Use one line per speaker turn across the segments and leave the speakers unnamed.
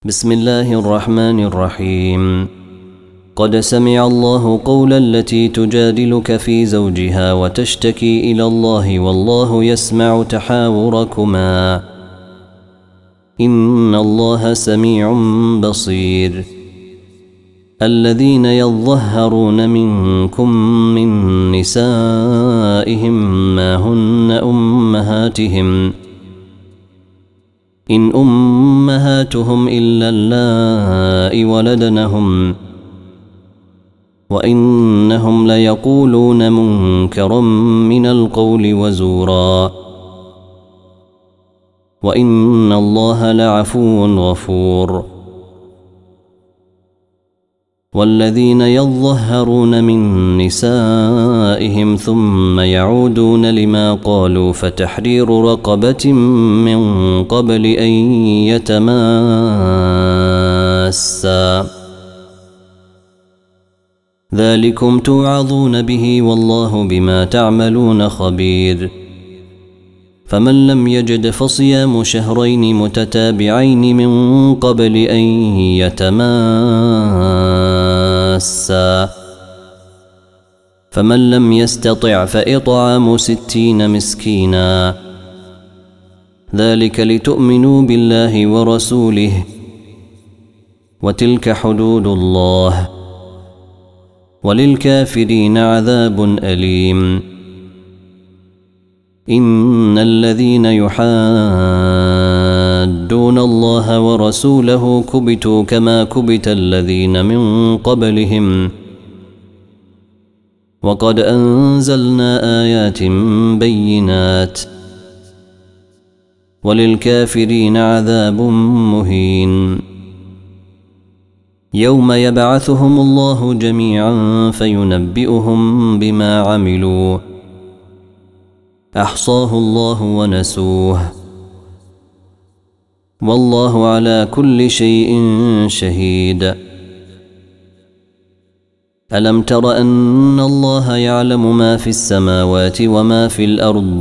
بسم الله الرحمن الرحيم. قد سمع الله قول التي تجادلك في زوجها وتشتكي إلى الله والله يسمع تحاوركما إن الله سميع بصير. الذين يظهرون منكم من نسائهم ما هن أمهاتهم إن أمهاتهم إلا اللائي ولدنهم وإنهم ليقولون منكرا من القول وزورا وإن الله لعفو غفور. والذين يظهرون من نسائهم ثم يعودون لما قالوا فتحرير رقبة من قبل أن يتماسا ذلكم توعظون به والله بما تعملون خبير. فمن لم يجد فصيام شهرين متتابعين من قبل أن يتماسا فمن لم يستطع فإطعام 60 مسكينا ذلك لتؤمنوا بالله ورسوله وتلك حدود الله وللكافرين عذاب أليم. إن الذين يحادون الله ورسوله كبتوا كما كبت الذين من قبلهم وقد أنزلنا آيات بينات وللكافرين عذاب مهين. يوم يبعثهم الله جميعا فينبئهم بما عملوا أحصاه الله ونسوه والله على كل شيء شهيد. ألم تر أن الله يعلم ما في السماوات وما في الأرض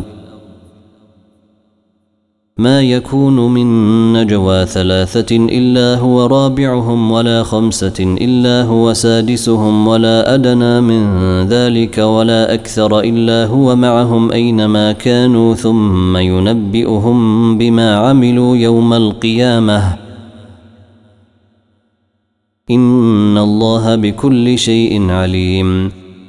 ما يكون من نجوى 3 إلا هو رابعهم ولا 5 إلا هو سادسهم ولا أدنى من ذلك ولا أكثر إلا هو معهم أينما كانوا ثم ينبئهم بما عملوا يوم القيامة إن الله بكل شيء عليم.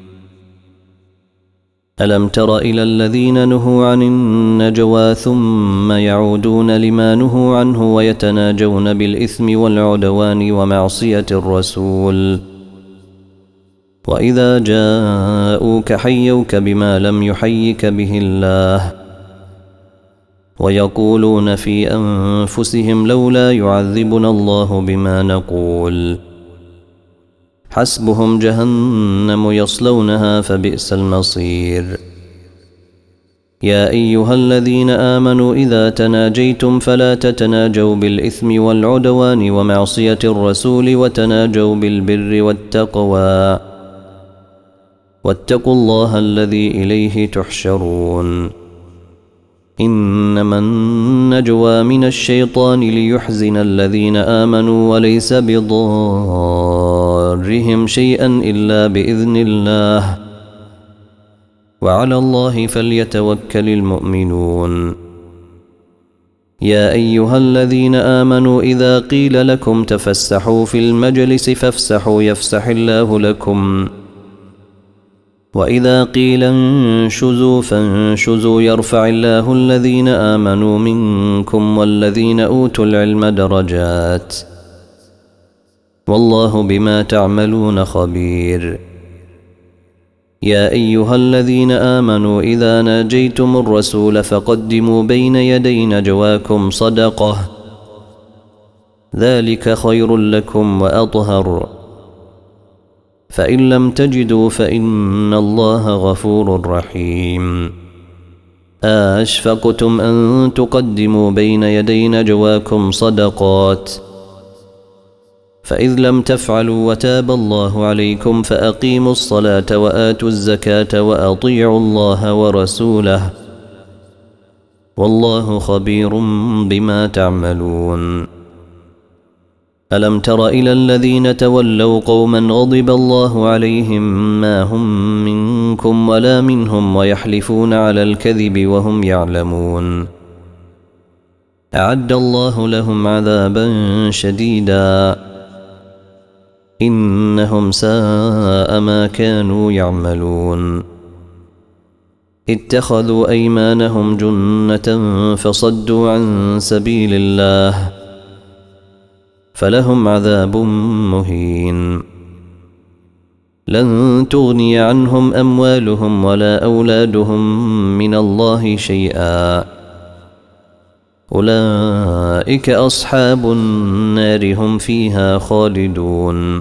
ألم تر إلى الذين نهوا عن النجوى ثم يعودون لما نهوا عنه ويتناجون بالإثم والعدوان ومعصية الرسول وإذا جاءوك حيوك بما لم يحيك به الله ويقولون في أنفسهم لولا يعذبنا الله بما نقول حسبهم جهنم يصلونها فبئس المصير. يا أيها الذين آمنوا إذا تناجيتم فلا تتناجوا بالإثم والعدوان ومعصية الرسول وتناجوا بالبر والتقوى واتقوا الله الذي إليه تحشرون. إنما النجوى من الشيطان ليحزن الذين آمنوا وليس بضارهم شيئا إلا بإذن الله وعلى الله فليتوكل المؤمنون. يا أيها الذين آمنوا إذا قيل لكم تفسحوا في المجلس فافسحوا يفسح الله لكم وإذا قيل انشزوا فانشزوا يرفع الله الذين آمنوا منكم والذين أوتوا العلم درجات والله بما تعملون خبير. يا أيها الذين آمنوا إذا ناجيتم الرسول فقدموا بين يدي نجواكم صدقة ذلك خير لكم وأطهر فإن لم تجدوا فإن الله غفور رحيم. أشفقتم أن تقدموا بين يدي نجواكم صدقات فإذ لم تفعلوا وتاب الله عليكم فأقيموا الصلاة وآتوا الزكاة وأطيعوا الله ورسوله والله خبير بما تعملون. ألم تر إلى الذين تولوا قوما غضب الله عليهم ما هم منكم ولا منهم ويحلفون على الكذب وهم يعلمون أعد الله لهم عذابا شديدا إنهم ساء ما كانوا يعملون اتخذوا أيمانهم جنة فصدوا عن سبيل الله فلهم عذاب مهين لن تغني عنهم أموالهم ولا أولادهم من الله شيئا أولئك أصحاب النار هم فيها خالدون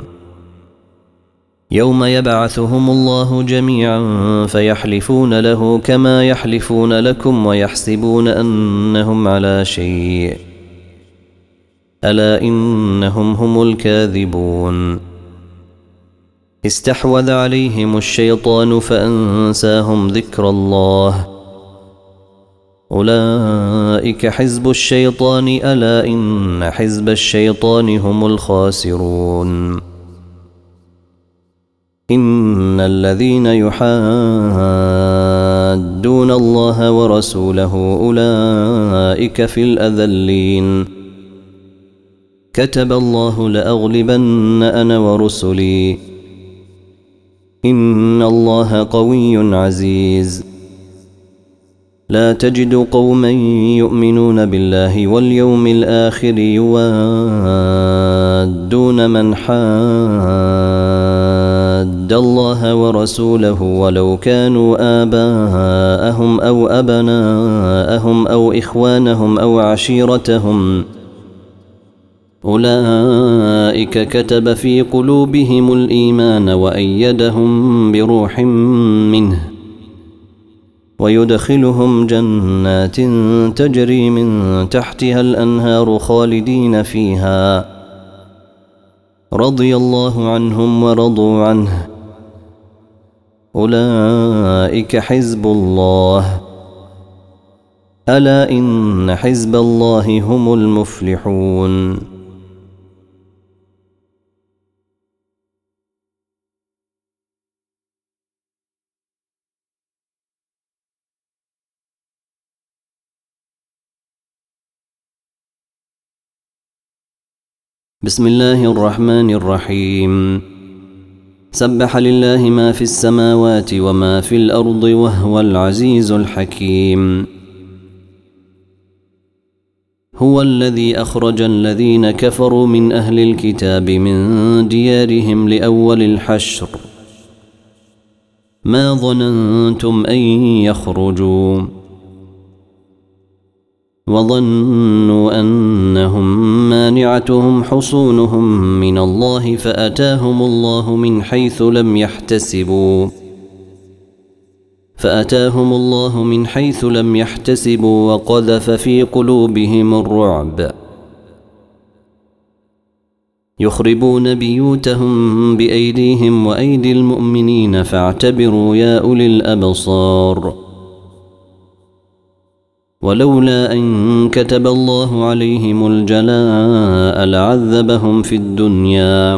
يوم يبعثهم الله جميعا فيحلفون له كما يحلفون لكم ويحسبون أنهم على شيء ألا إنهم هم الكاذبون استحوذ عليهم الشيطان فأنساهم ذكر الله أولئك حزب الشيطان ألا إن حزب الشيطان هم الخاسرون إن الذين يحادون الله ورسوله أولئك في الأذلين كتب الله لأغلبن أنا ورسلي إن الله قوي عزيز لا تجد قوما يؤمنون بالله واليوم الآخر يوادون من حاد الله ورسوله ولو كانوا آباءهم أو أبناءهم أو إخوانهم أو عشيرتهم أولئك كتب في قلوبهم الإيمان وأيدهم بروح منه ويدخلهم جنات تجري من تحتها الأنهار خالدين فيها رضي الله عنهم ورضوا عنه أولئك حزب الله ألا إن حزب الله هم المفلحون بسم الله الرحمن الرحيم سبح لله ما في السماوات وما في الأرض وهو العزيز الحكيم هو الذي أخرج الذين كفروا من أهل الكتاب من ديارهم لأول الحشر ما ظننتم أن يخرجوا وظنوا أنهم مانعتهم حصونهم من الله فأتاهم الله من حيث لم يحتسبوا وقذف في قلوبهم الرعب يخربون بيوتهم بأيديهم وأيدي المؤمنين فاعتبروا يا أولي الأبصار ولولا أن كتب الله عليهم الجلاء لعذبهم في الدنيا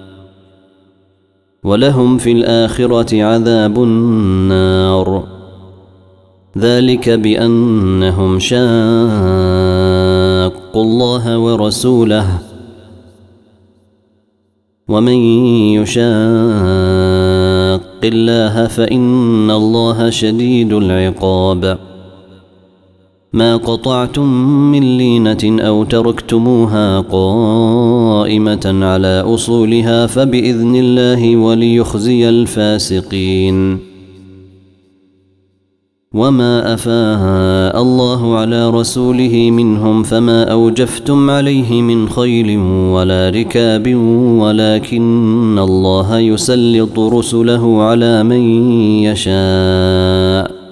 ولهم في الآخرة عذاب النار ذلك بأنهم شاقوا الله ورسوله ومن يشاق الله فإن الله شديد العقاب ما قطعتم من لينة أو تركتموها قائمة على أصولها فبإذن الله وليخزي الفاسقين وما أفاء الله على رسوله منهم فما أوجفتم عليه من خيل ولا ركاب ولكن الله يسلط رسله على من يشاء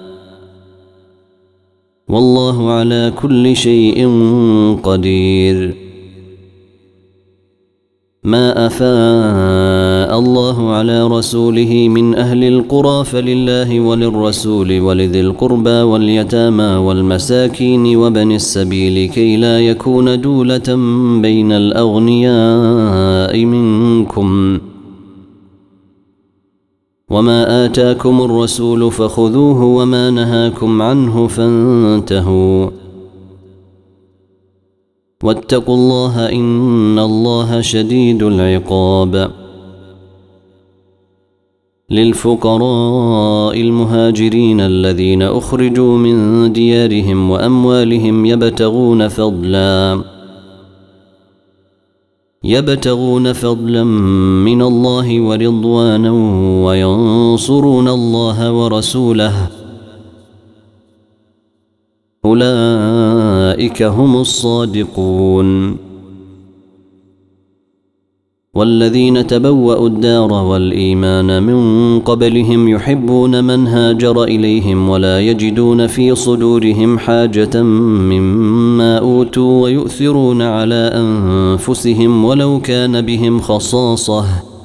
والله على كل شيء قدير ما أفاء الله على رسوله من أهل القرى فلله وللرسول ولذي القربى واليتامى والمساكين وبن السبيل كي لا يكون دولة بين الأغنياء منكم وما آتاكم الرسول فخذوه وما نهاكم عنه فانتهوا واتقوا الله إن الله شديد العقاب. للفقراء المهاجرين الذين أخرجوا من ديارهم وأموالهم يبتغون فضلا من الله ورضوانا وينصرون الله ورسوله أولئك هم الصادقون. والذين تبوأوا الدار والإيمان من قبلهم يحبون من هاجر إليهم ولا يجدون في صدورهم حاجة مما أوتوا ويؤثرون على أنفسهم ولو كان بهم خصاصة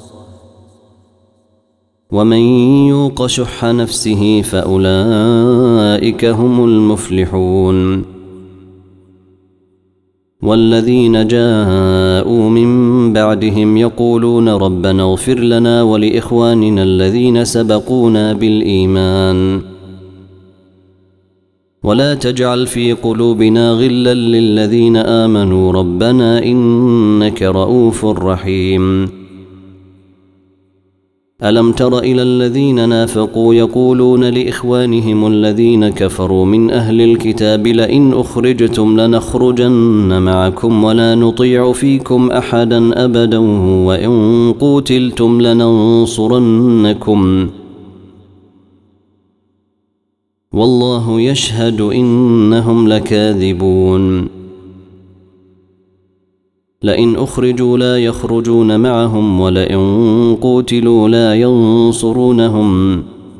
ومن يوق شح نفسه فأولئك هم المفلحون. والذين جاءوا من بعدهم يقولون ربنا اغفر لنا ولإخواننا الذين سبقونا بالإيمان ولا تجعل في قلوبنا غلا للذين آمنوا ربنا إنك رؤوف رحيم. ألم تر إلى الذين نافقوا يقولون لإخوانهم الذين كفروا من أهل الكتاب لئن أخرجتم لنخرجن معكم ولا نطيع فيكم أحدا أبدا وإن قوتلتم لننصرنكم والله يشهد إنهم لكاذبون. لئن أخرجوا لا يخرجون معهم ولئن قوتلوا لا ينصرونهم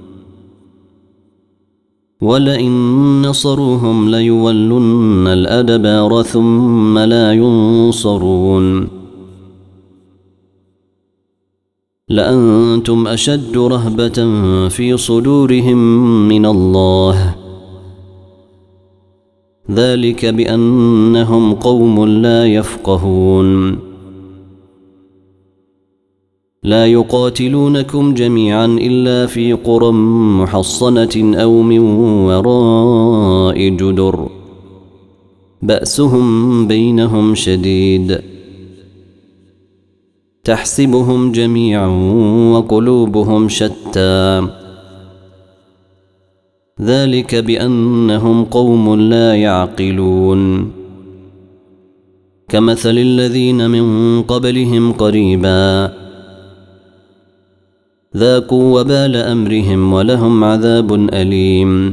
ولئن نصروهم ليولن الأدبار ثم لا ينصرون. لأنتم أشد رهبة في صدورهم من الله ذلك بأنهم قوم لا يفقهون. لا يقاتلونكم جميعا إلا في قرى محصنة أو من وراء جدر بأسهم بينهم شديد تحسبهم جميعا وقلوبهم شتى ذلك بأنهم قوم لا يعقلون. كمثل الذين من قبلهم قريبا ذاقوا وبال أمرهم ولهم عذاب أليم.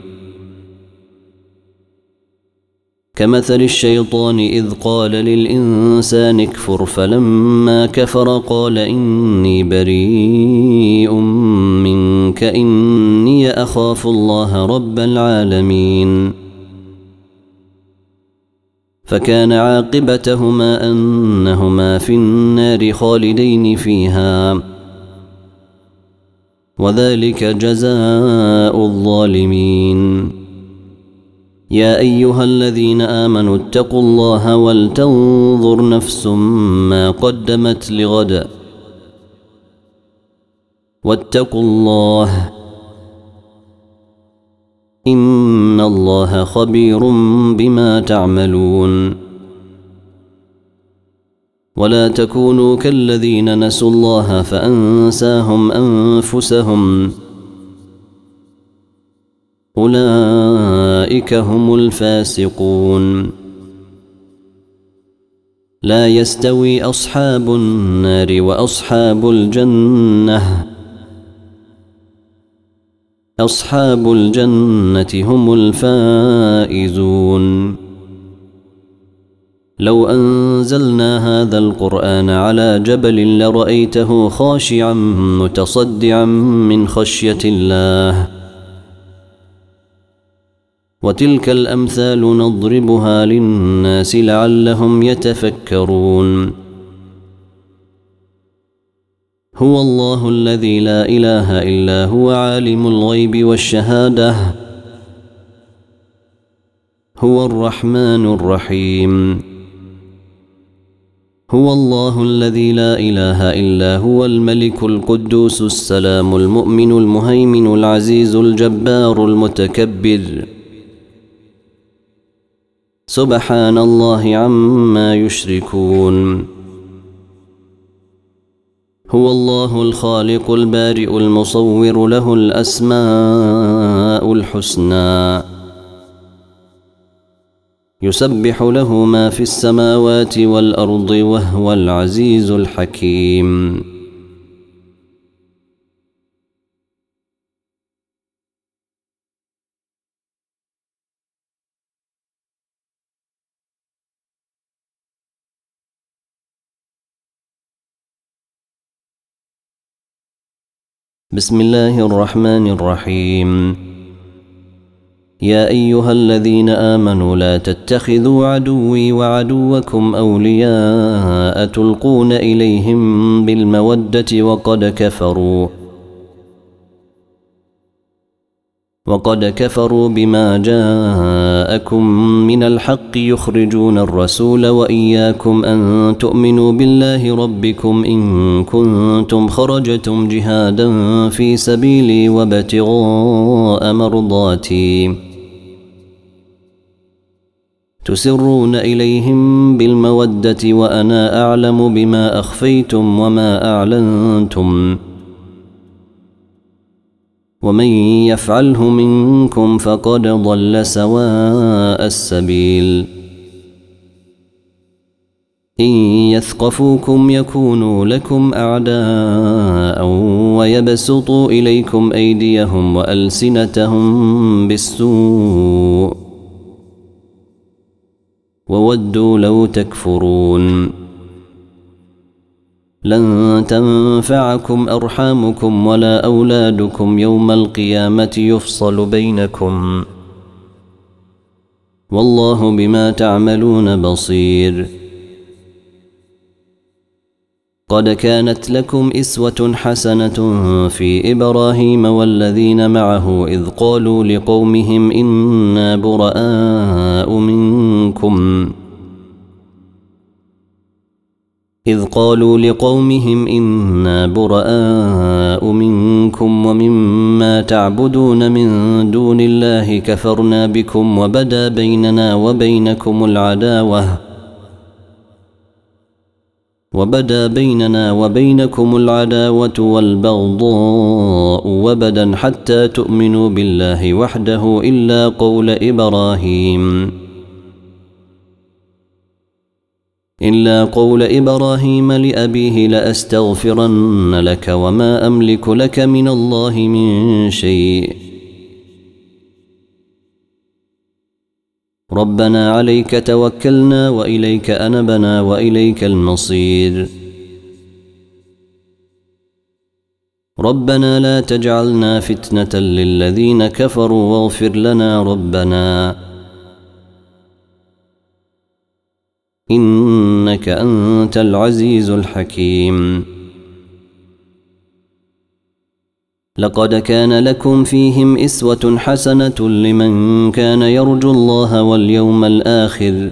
كمثل الشيطان إذ قال للإنسان اكفر فلما كفر قال إني بريء منك إني أخاف الله رب العالمين. فكان عاقبتهما أنهما في النار خالدين فيها وذلك جزاء الظالمين. يا أيها الذين آمنوا اتقوا الله ولتنظر نفس ما قدمت لغد واتقوا الله إن الله خبير بما تعملون. ولا تكونوا كالذين نسوا الله فأنساهم أنفسهم أولئك هم الفاسقون. لا يستوي أصحاب النار وأصحاب الجنة أصحاب الجنة هم الفائزون. لو أنزلنا هذا القرآن على جبل لرأيته خاشعا متصدعا من خشية الله وتلك الأمثال نضربها للناس لعلهم يتفكرون. هو الله الذي لا إله إلا هو عالم الغيب والشهادة هو الرحمن الرحيم هو الله الذي لا إله إلا هو الملك القدوس السلام المؤمن المهيمن العزيز الجبار المتكبر سبحان الله عما يشركون هو الله الخالق البارئ المصور له الأسماء الحسنى يسبح له ما في السماوات والأرض وهو العزيز الحكيم بسم الله الرحمن الرحيم يا أيها الذين آمنوا لا تتخذوا عدوي وعدوكم أولياء تلقون إليهم بالمودة وقد كفروا بما جاءكم من الحق يخرجون الرسول وإياكم أن تؤمنوا بالله ربكم إن كنتم خرجتم جهادا في سبيلي وابتغاء مرضاتي تسرون إليهم بالمودة وأنا أعلم بما أخفيتم وما أعلنتم ومن يفعله منكم فقد ضل سواء السبيل إن يثقفوكم يكونوا لكم أعداء ويبسطوا إليكم أيديهم وألسنتهم بالسوء وودوا لو تكفرون لن تنفعكم أرحامكم ولا أولادكم يوم القيامة يفصل بينكم والله بما تعملون بصير قد كانت لكم إسوة حسنة في إبراهيم والذين معه إذ قالوا لقومهم إنا براء منكم ومما تعبدون من دون الله كفرنا بكم وبدا بيننا وبينكم العداوة والبغضاء وبدا حتى تؤمنوا بالله وحده إلا قول إبراهيم لأبيه لأستغفرن لك وما أملك لك من الله من شيء ربنا عليك توكلنا وإليك أنبنا وإليك المصير ربنا لا تجعلنا فتنة للذين كفروا واغفر لنا ربنا إنك أنت العزيز الحكيم لقد كان لكم فيهم إسوة حسنة لمن كان يرجو الله واليوم الآخر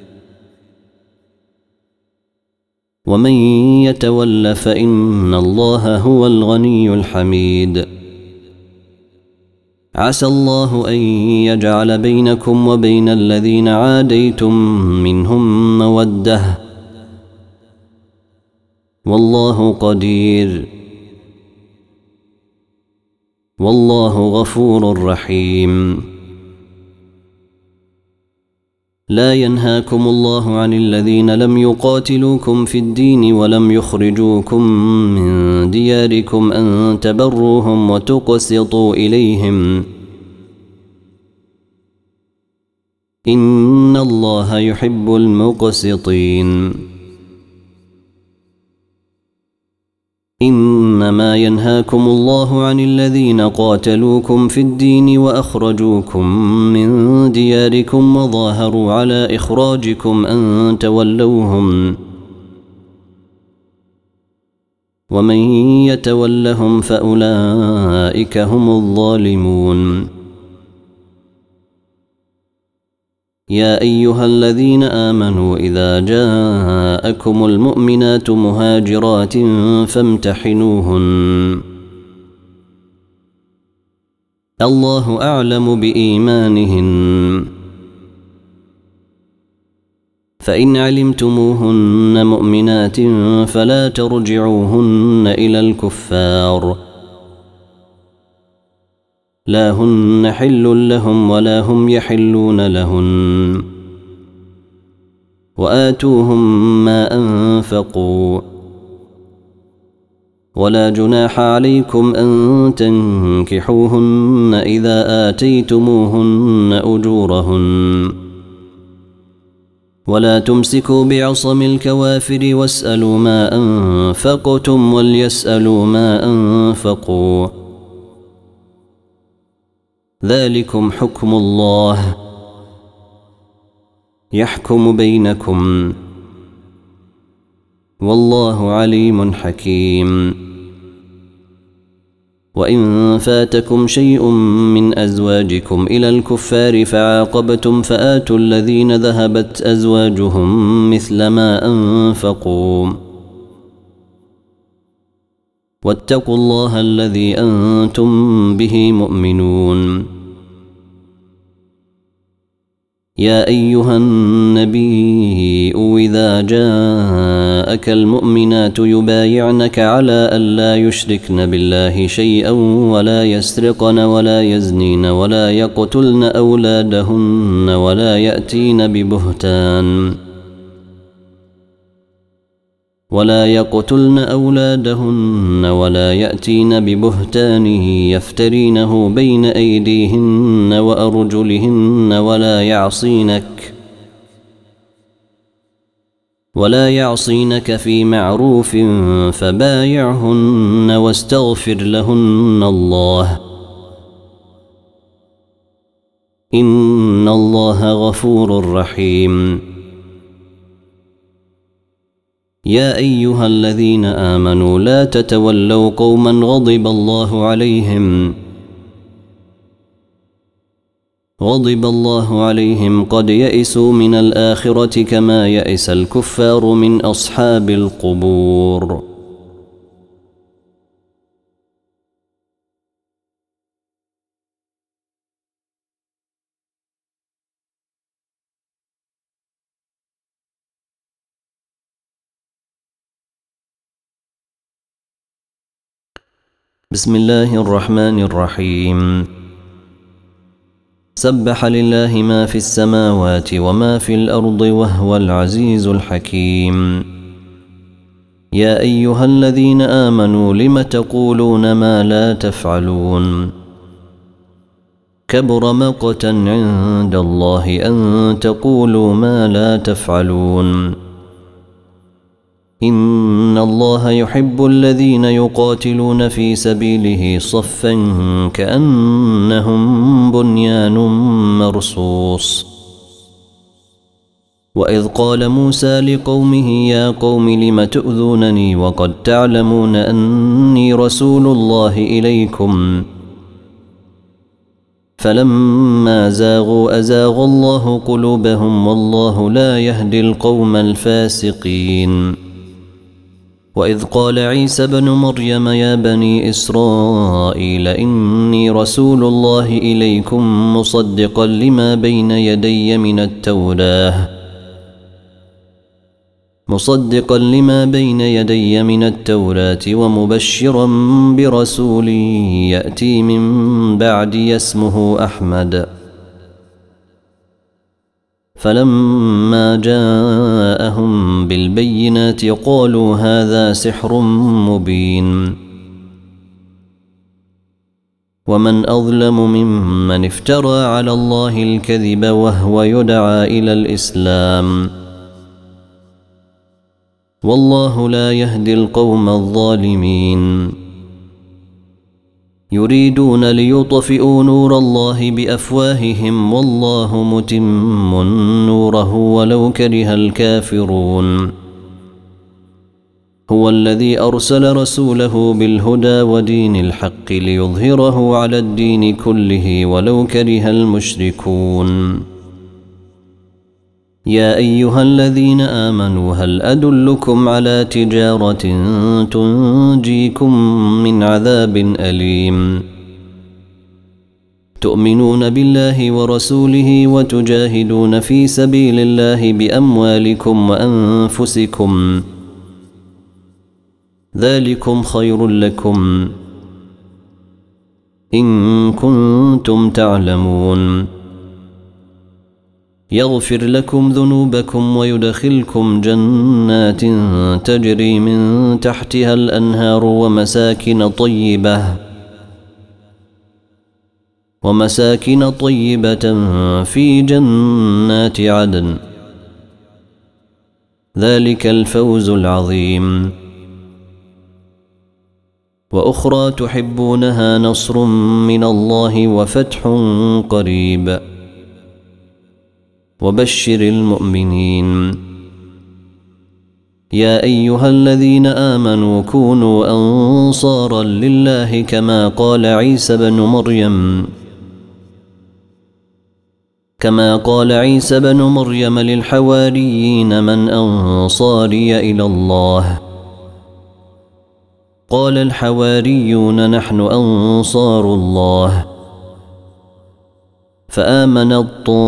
ومن يتول فإن الله هو الغني الحميد عسى الله أن يجعل بينكم وبين الذين عاديتم منهم مودة والله قدير والله غفور رحيم لا ينهاكم الله عن الذين لم يقاتلوكم في الدين ولم يخرجوكم من دياركم أن تبروهم وتقسطوا إليهم إن الله يحب المقسطين إنما ينهاكم الله عن الذين قاتلوكم في الدين وأخرجوكم من دياركم وظاهروا على إخراجكم أن تولوهم ومن يتولهم فأولئك هم الظالمون. يا أيها الذين آمنوا إذا جاءكم المؤمنات مهاجرات فامتحنوهن، الله أعلم بإيمانهن، فإن علمتموهن مؤمنات فلا ترجعوهن إلى الكفار، لا هن حل لهم ولا هم يحلون لهن، وآتوهم ما أنفقوا، ولا جناح عليكم أن تنكحوهن إذا آتيتموهن أجورهن، ولا تمسكوا بعصم الكوافر واسألوا ما أنفقتم وليسألوا ما أنفقوا، ذلكم حكم الله يحكم بينكم، والله عليم حكيم. وإن فاتكم شيء من أزواجكم إلى الكفار فعاقبتم فآتوا الذين ذهبت أزواجهم مثل ما أنفقوا، واتقوا الله الذي أنتم به مؤمنون. يا أيها النبي إذا جاءك المؤمنات يبايعنك على ألا يشركن بالله شيئا ولا يسرقن ولا يزنين ولا يقتلن أولادهن ولا يأتين ببهتان يفترينه بين أيديهن وأرجلهن ولا يعصينك في معروف فبايعهن واستغفر لهن الله، إن الله غفور رحيم. يا أيها الذين آمنوا لا تتولوا قوما غضب الله عليهم قد يئسوا من الآخرة كما يئس الكفار من أصحاب القبور. بسم الله الرحمن الرحيم. سبح لله ما في السماوات وما في الأرض وهو العزيز الحكيم. يا أيها الذين آمنوا لم تقولون ما لا تفعلون؟ كبر مقتا عند الله أن تقولوا ما لا تفعلون. إن الله يحب الذين يقاتلون في سبيله صفا كأنهم بنيان مرصوص. وإذ قال موسى لقومه يا قوم لم تؤذونني وقد تعلمون أني رسول الله إليكم، فلما زاغوا أزاغ الله قلوبهم والله لا يهدي القوم الفاسقين. وإذ قال عيسى بن مريم يا بني إسرائيل إني رسول الله إليكم مصدقا لما بين يدي من التوراة ومبشرا برسول يأتي من بعدي اسمه أحمد. فلما جاءهم بالبينات قالوا هذا سحر مبين. ومن أظلم ممن افترى على الله الكذب وهو يدعى إلى الإسلام، والله لا يهدي القوم الظالمين. يريدون ليطفئوا نور الله بأفواههم والله متم نوره ولو كره الكافرون. هو الذي أرسل رسوله بالهدى ودين الحق ليظهره على الدين كله ولو كره المشركون. يا أيها الذين آمنوا هل أدلكم على تجارة تنجيكم من عذاب أليم تؤمنون بالله ورسوله وتجاهدون في سبيل الله بأموالكم وأنفسكم ذلكم خير لكم إن كنتم تعلمون يغفر لكم ذنوبكم ويدخلكم جنات تجري من تحتها الأنهار ومساكن طيبة في جنات عدن ذلك الفوز العظيم. وأخرى تحبونها نصر من الله وفتح قريب وبشر المؤمنين. يا أيها الذين آمنوا كونوا أنصارا لله كما قال عيسى بن مريم للحواريين من أنصاري إلى الله قال الحواريون نحن أنصار الله فآمنت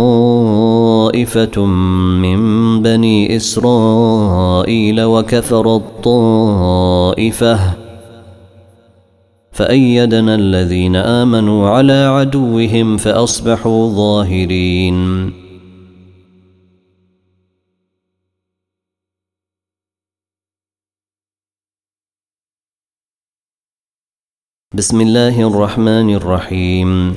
طائفة من بني إسرائيل وكفرت طائفة فأيدنا الذين آمنوا على عدوهم فأصبحوا ظاهرين. بسم الله الرحمن الرحيم.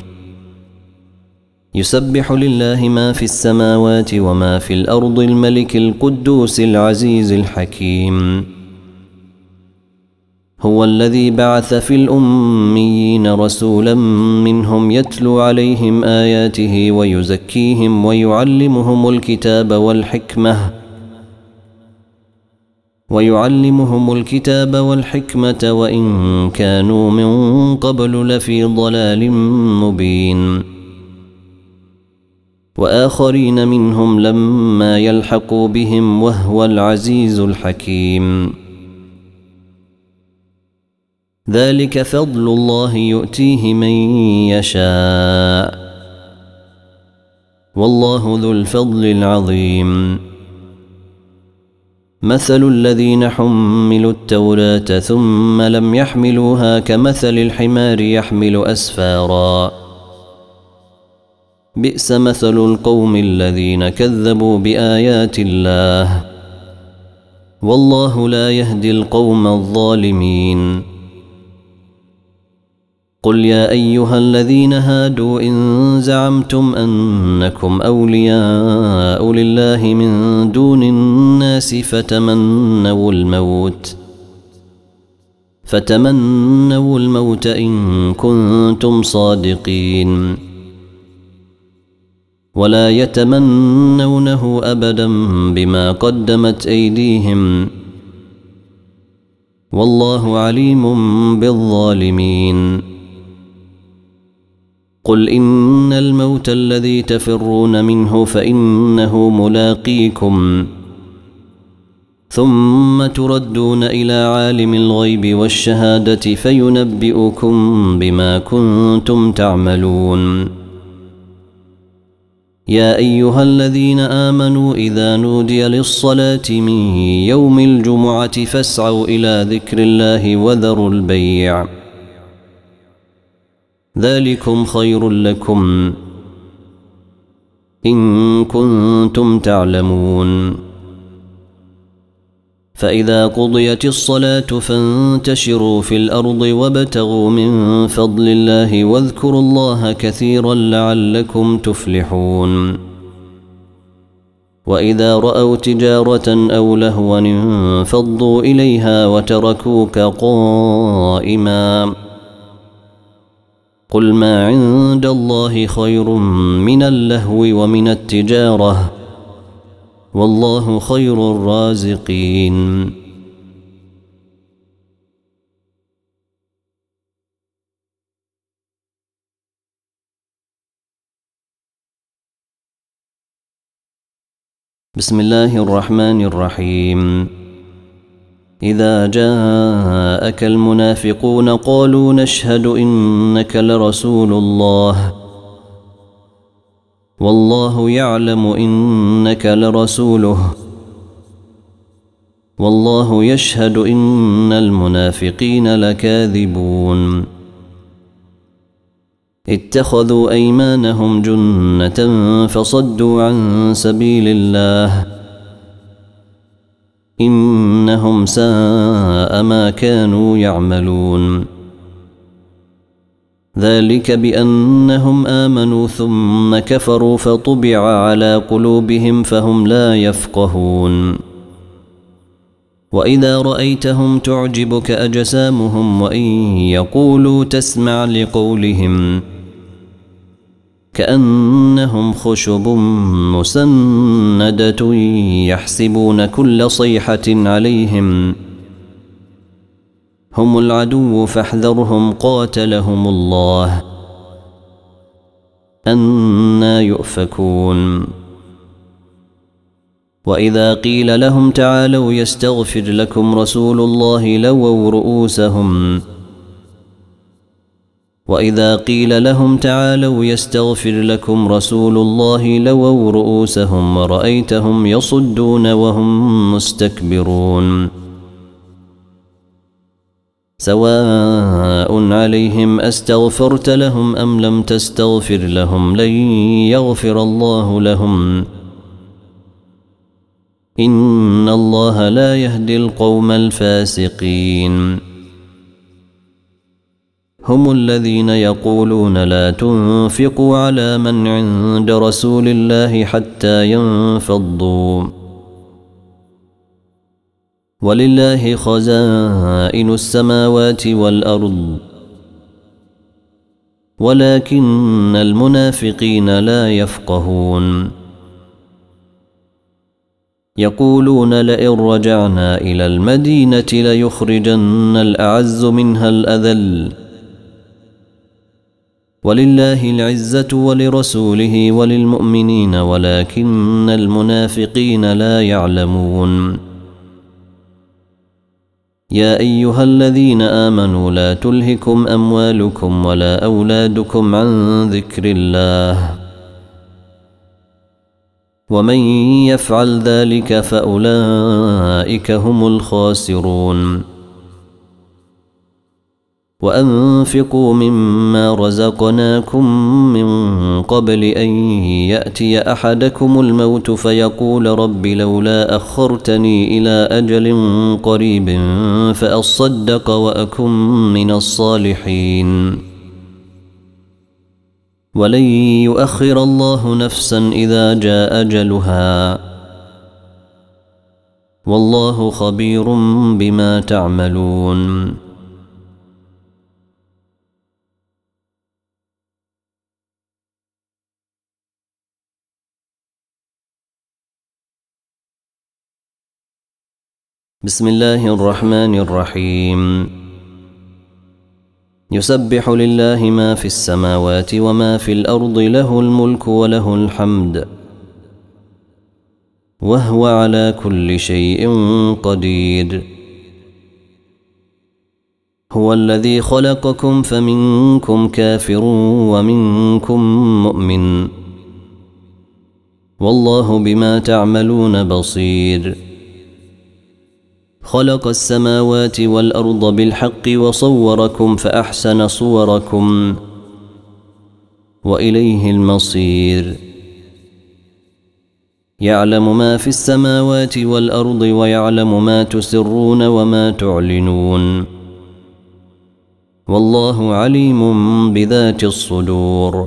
يسبح لله ما في السماوات وما في الأرض الملك القدوس العزيز الحكيم. هو الذي بعث في الأميين رسولا منهم يتلو عليهم آياته ويزكيهم ويعلمهم الكتاب والحكمة وإن كانوا من قبل لفي ضلال مبين. وآخرين منهم لما يلحقوا بهم وهو العزيز الحكيم. ذلك فضل الله يؤتيه من يشاء والله ذو الفضل العظيم. مثل الذين حملوا التوراة ثم لم يحملوها كمثل الحمار يحمل أسفارا بئس مثل القوم الذين كذبوا بآيات الله والله لا يهدي القوم الظالمين. قل يا أيها الذين هادوا إن زعمتم أنكم أولياء لله من دون الناس فتمنوا الموت إن كنتم صادقين ولا يتمنونه أبدا بما قدمت أيديهم والله عليم بالظالمين. قل إن الموت الذي تفرون منه فإنه ملاقيكم ثم تردون إلى عالم الغيب والشهادة فينبئكم بما كنتم تعملون. يا أيها الذين آمنوا إذا نودي للصلاة من يوم الجمعة فاسعوا إلى ذكر الله وذروا البيع ذلكم خير لكم إن كنتم تعلمون. فإذا قضيت الصلاة فانتشروا في الأرض وابتغوا من فضل الله واذكروا الله كثيرا لعلكم تفلحون. وإذا رأوا تجارة أو لهوا انفضوا إليها وتركوك قائما قل ما عند الله خير من اللهو ومن بسم الله الرحمن الرحيم. إذا جاءك المنافقون قالوا نشهد إنك لرسول الله والله يعلم إنك لرسوله والله يشهد إن المنافقين لكاذبون. اتخذوا أيمانهم جنة فصدوا عن سبيل الله إنهم ساء ما كانوا يعملون. ذلك بأنهم آمنوا ثم كفروا فطبع على قلوبهم فهم لا يفقهون. وإذا رأيتهم تعجبك أجسامهم وإن يقولوا تسمع لقولهم كأنهم خشب مسندة يحسبون كل صيحة عليهم هم العدو فاحذرهم قاتلهم الله أنى يؤفكون. وإذا قيل لهم تعالوا يستغفر لكم رسول الله لووا رؤوسهم وإذا قيل لهم تعالوا يستغفر لكم رسول الله لووا رؤوسهم ورأيتهم يصدون وهم مستكبرون. سواء عليهم أستغفرت لهم أم لم تستغفر لهم لن يغفر الله لهم إن الله لا يهدي القوم الفاسقين. هم الذين يقولون لا تنفقوا على من عند رسول الله حتى ينفضوا ولله خزائن السماوات والأرض ولكن المنافقين لا يفقهون. يقولون لئن رجعنا إلى المدينة ليخرجن الأعز منها الأذل ولله العزة ولرسوله وللمؤمنين ولكن المنافقين لا يعلمون. يا أيها الذين آمنوا لا تلهكم أموالكم ولا أولادكم عن ذكر الله ومن يفعل ذلك فأولئك هم الخاسرون. وأنفقوا مما رزقناكم من قبل أن يأتي أحدكم الموت فيقول رب لولا أخرتني إلى أجل قريب فأصدق وأكن من الصالحين ولن يؤخر الله نفسا إذا جاء أجلها والله خبير بما تعملون. بسم الله الرحمن الرحيم. يسبح لله ما في السماوات وما في الأرض له الملك وله الحمد وهو على كل شيء قدير. هو الذي خلقكم فمنكم كافر ومنكم مؤمن والله بما تعملون بصير. خلق السماوات والأرض بالحق وصوركم فأحسن صوركم وإليه المصير. يعلم ما في السماوات والأرض ويعلم ما تسرون وما تعلنون والله عليم بذات الصدور.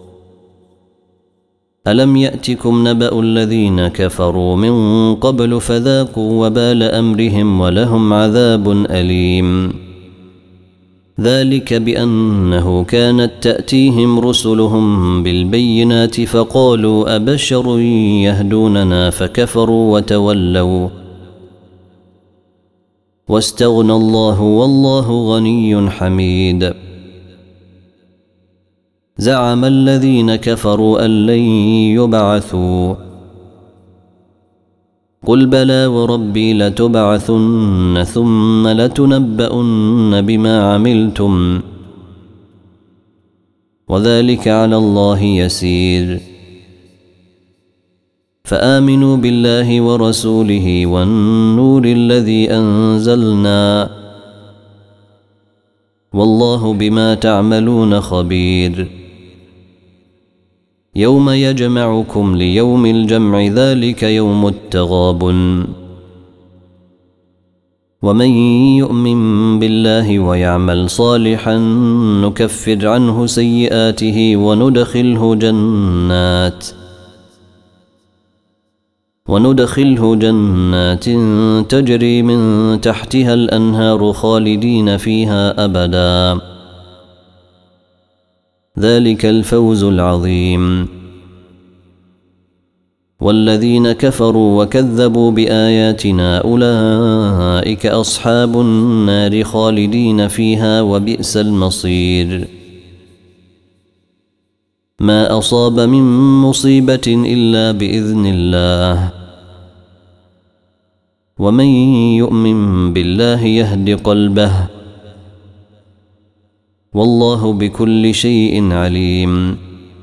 ألم يأتكم نبأ الذين كفروا من قبل فذاقوا وبال أمرهم ولهم عذاب أليم. ذلك بأنه كانت تأتيهم رسلهم بالبينات فقالوا أبشر يهدوننا فكفروا وتولوا واستغنى الله والله غني حميد. زعم الذين كفروا أن لن يبعثوا قل بلى وربي لتبعثن ثم لتنبؤن بما عملتم وذلك على الله يسير. فآمنوا بالله ورسوله والنور الذي أنزلنا والله بما تعملون خبير. يوم يجمعكم ليوم الجمع ذلك يوم التغابن. ومن يؤمن بالله ويعمل صالحا نكفر عنه سيئاته وندخله جنات تجري من تحتها الأنهار خالدين فيها أبدا. ذلك الفوز العظيم. والذين كفروا وكذبوا بآياتنا أولئك أصحاب النار خالدين فيها وبئس المصير. ما أصاب من مصيبة إلا بإذن الله ومن يؤمن بالله يهد قلبه والله بكل شيء عليم.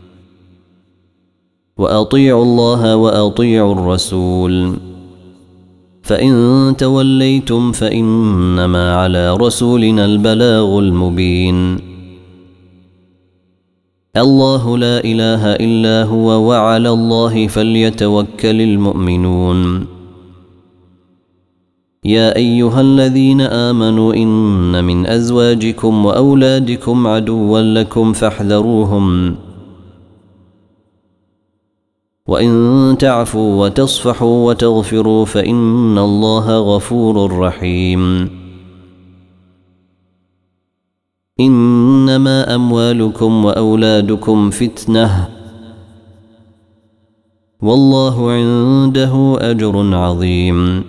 وأطيعوا الله وأطيعوا الرسول فإن توليتم فإنما على رسولنا البلاغ المبين. الله لا إله إلا هو وعلى الله فليتوكل المؤمنون. يا أيها الذين آمنوا إن من أزواجكم وأولادكم عدوا لكم فاحذروهم وإن تعفوا وتصفحوا وتغفروا فإن الله غفور رحيم. إنما أموالكم وأولادكم فتنة والله عنده أجر عظيم.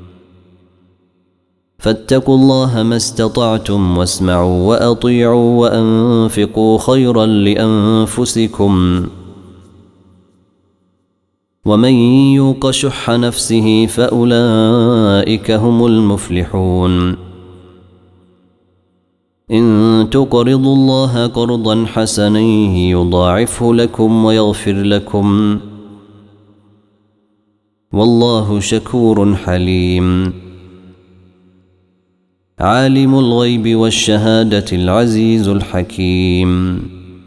فاتقوا الله ما استطعتم واسمعوا وأطيعوا وأنفقوا خيرا لأنفسكم ومن يوق شح نفسه فأولئك هم المفلحون. إن تقرضوا الله قرضا حسنا يضاعفه لكم ويغفر لكم والله شكور حليم. عالم الغيب والشهادة العزيز الحكيم.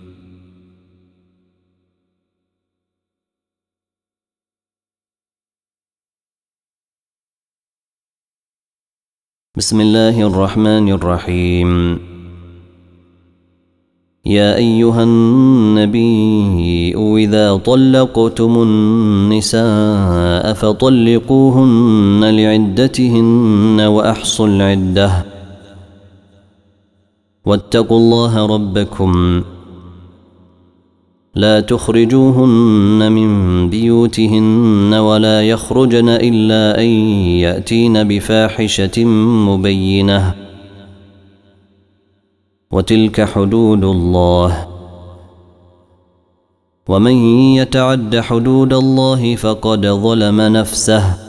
بسم الله الرحمن الرحيم. يا أيها النبي إذا طلقتم النساء فطلقوهن لعدتهن وأحصوا العدة واتقوا الله ربكم لا تخرجوهن من بيوتهن ولا يخرجن إلا أن يأتين بفاحشة مبينة وتلك حدود الله ومن يتعد حدود الله فقد ظلم نفسه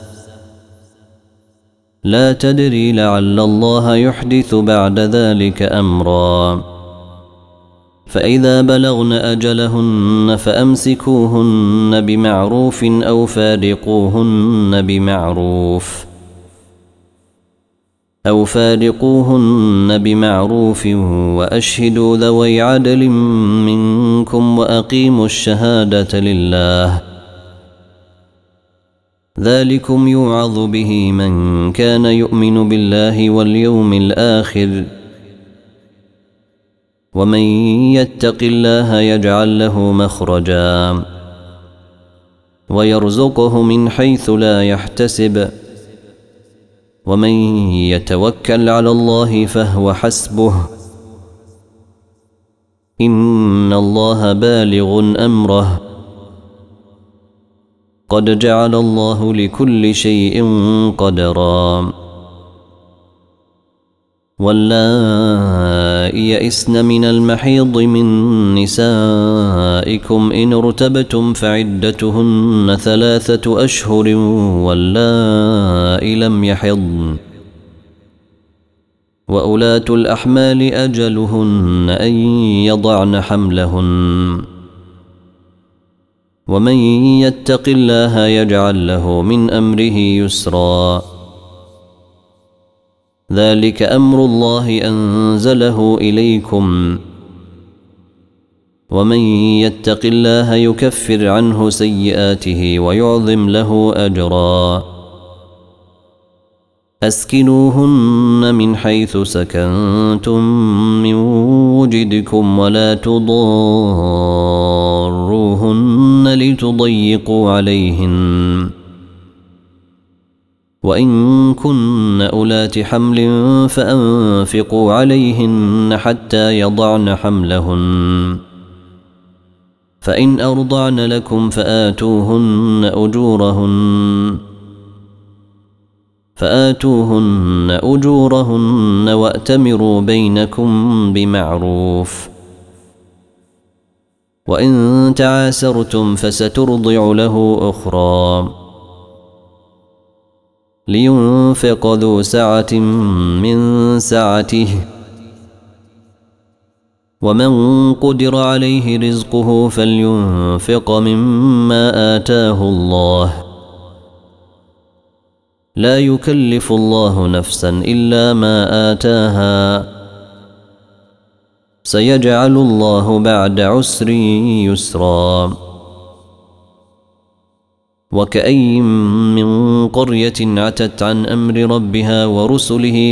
لا تدري لعل الله يحدث بعد ذلك أمرا. فإذا بلغن أجلهن فأمسكوهن بمعروف أو فارقوهن بمعروف وأشهدوا ذوي عدل منكم وأقيموا الشهادة لله ذلكم يوعظ به من كان يؤمن بالله واليوم الآخر ومن يتق الله يجعل له مخرجا ويرزقه من حيث لا يحتسب ومن يتوكل على الله فهو حسبه إن الله بالغ أمره قد جعل الله لكل شيء قدرا. واللائي يئسن من المحيض من نسائكم إن ارتبتم فعدتهن 3 أشهر واللائي لم يحضن وأولاة الأحمال أجلهن أن يضعن حملهن ومن يتق الله يجعل له من أمره يسرا ذلك أمر الله أنزله إليكم ومن يتق الله يكفر عنه سيئاته ويعظم له أجرا أسكنوهن من حيث سكنتم من وجدكم ولا تضاروهن لتضيقوا عليهن وإن كن أولات حمل فأنفقوا عليهن حتى يضعن حملهن فإن أرضعن لكم فآتوهن أجورهن وأتمروا بينكم بمعروف وإن تعاسرتم فسترضع له أخرى لينفق ذو سعة من سعته ومن قدر عليه رزقه فلينفق مما آتاه الله لا يكلف الله نفسا إلا ما آتاها سيجعل الله بعد عسر يسرا وكأي من قرية عتت عن أمر ربها ورسله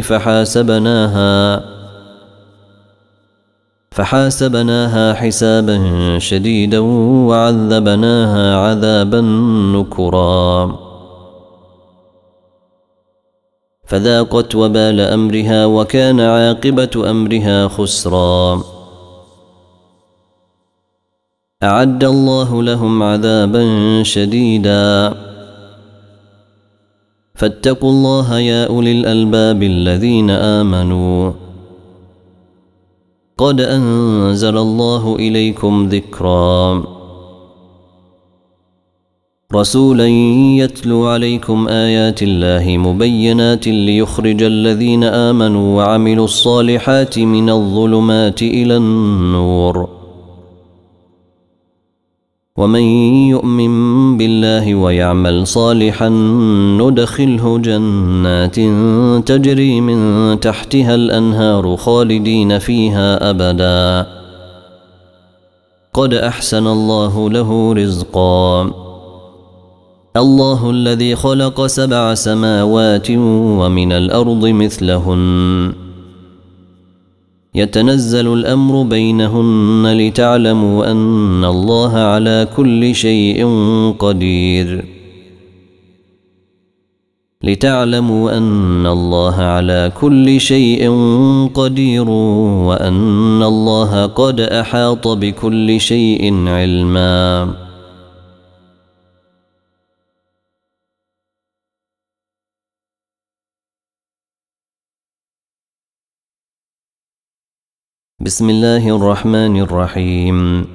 فحاسبناها حسابا شديدا وعذبناها عذابا نكرا فذاقت وبال أمرها وكان عاقبة أمرها خسرا أعد الله لهم عذابا شديدا فاتقوا الله يا أولي الألباب الذين آمنوا قد أنزل الله إليكم ذكرا رسولا يتلو عليكم آيات الله مبينات ليخرج الذين آمنوا وعملوا الصالحات من الظلمات إلى النور ومن يؤمن بالله ويعمل صالحا ندخله جنات تجري من تحتها الأنهار خالدين فيها أبدا قد أحسن الله له رزقا الله الذي خلق 7 سماوات ومن الأرض مثلهن يتنزل الأمر بينهن لتعلموا أن الله على كل شيء قدير وأن الله قد أحاط بكل شيء علما بسم الله الرحمن الرحيم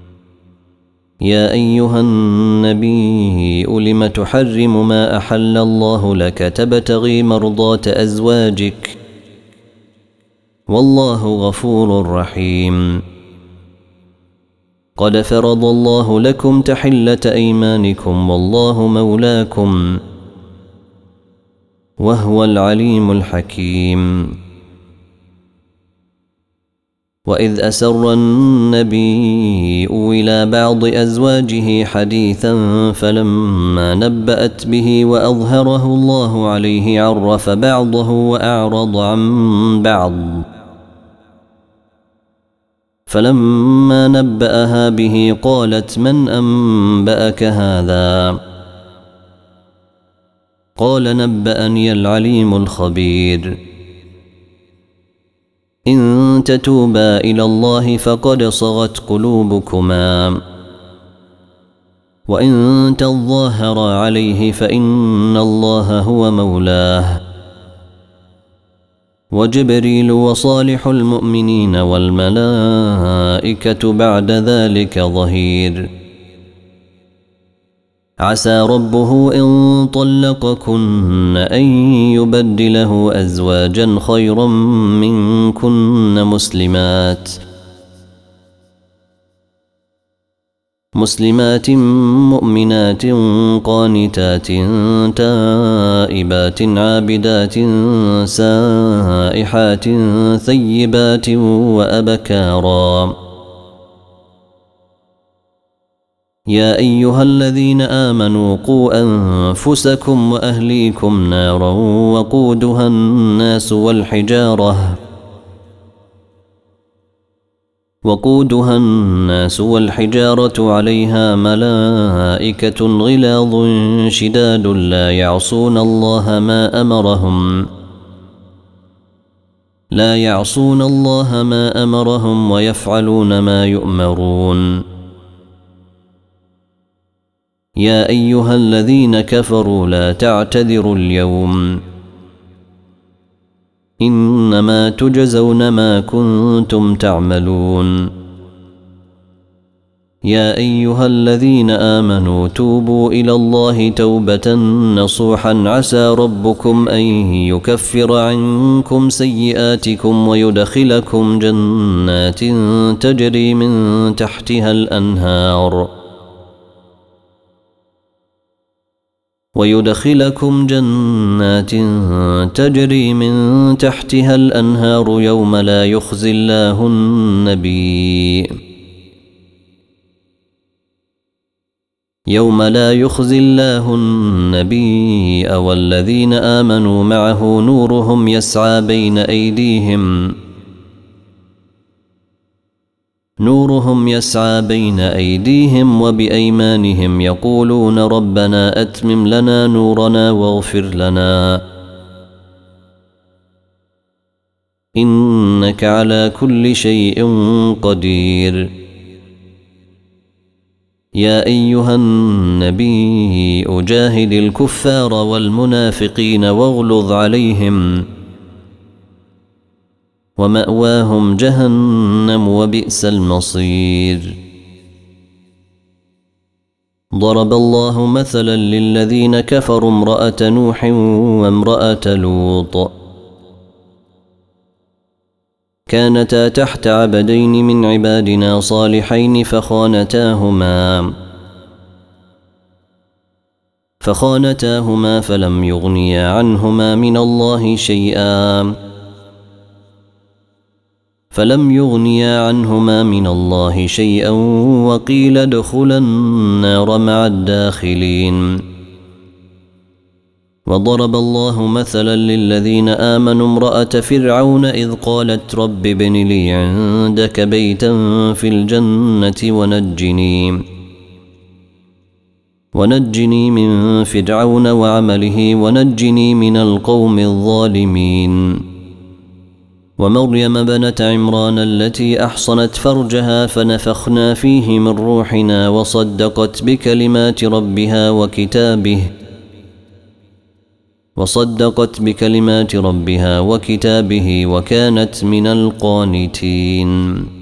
يا أيها النبي لم تحرم ما أحل الله لك تبتغي مرضات أزواجك والله غفور رحيم قد فرض الله لكم تحلة أيمانكم والله مولاكم وهو العليم الحكيم وإذ أسر النبي إلى بعض أزواجه حديثا فلما نبأت به وأظهره الله عليه عرف بعضه وأعرض عن بعض فلما نبأها به قالت من أنبأك هذا قال نبأني العليم الخبير إن تتوبا إلى الله فقد صغت قلوبكما وإن تظاهرا عليه فإن الله هو مولاه وجبريل وصالح المؤمنين والملائكة بعد ذلك ظهير. عسى ربه إن طلقكن أن يبدله أزواجا خيرا منكن مسلمات مؤمنات قانتات تائبات عابدات سائحات ثيبات وأبكارا. يا أيها الذين آمنوا قوا أنفسكم وأهليكم نارا وقودها الناس والحجارة عليها ملائكة غلاظ شداد لا يعصون الله ما أمرهم ويفعلون ما يؤمرون. يا أيها الذين كفروا لا تعتذروا اليوم إنما تجزون ما كنتم تعملون. يا أيها الذين آمنوا توبوا إلى الله توبة نصوحا عسى ربكم أن يكفر عنكم سيئاتكم ويدخلكم جنات تجري من تحتها الأنهار يوم لا يخزي الله النبي والذين آمنوا معه نورهم يسعى بين أيديهم وبأيمانهم يقولون ربنا أتمم لنا نورنا واغفر لنا إنك على كل شيء قدير. يا أيها النبي أجاهد الكفار والمنافقين واغلظ عليهم ومأواهم جهنم وبئس المصير. ضرب الله مثلا للذين كفروا امرأة نوح وامرأة لوط كانتا تحت عبدين من عبادنا صالحين فخانتاهما فلم يغنيا عنهما من الله شيئا وقيل ادخلا النار مع الداخلين. وضرب الله مثلا للذين آمنوا امرأة فرعون إذ قالت رب ابن لي عندك بيتا في الجنة ونجني من فرعون وعمله ونجني من القوم الظالمين. ومريم بنت عمران التي أحصنت فرجها فنفخنا فيه من روحنا وصدقت بكلمات ربها وكتابه وكانت من القانتين.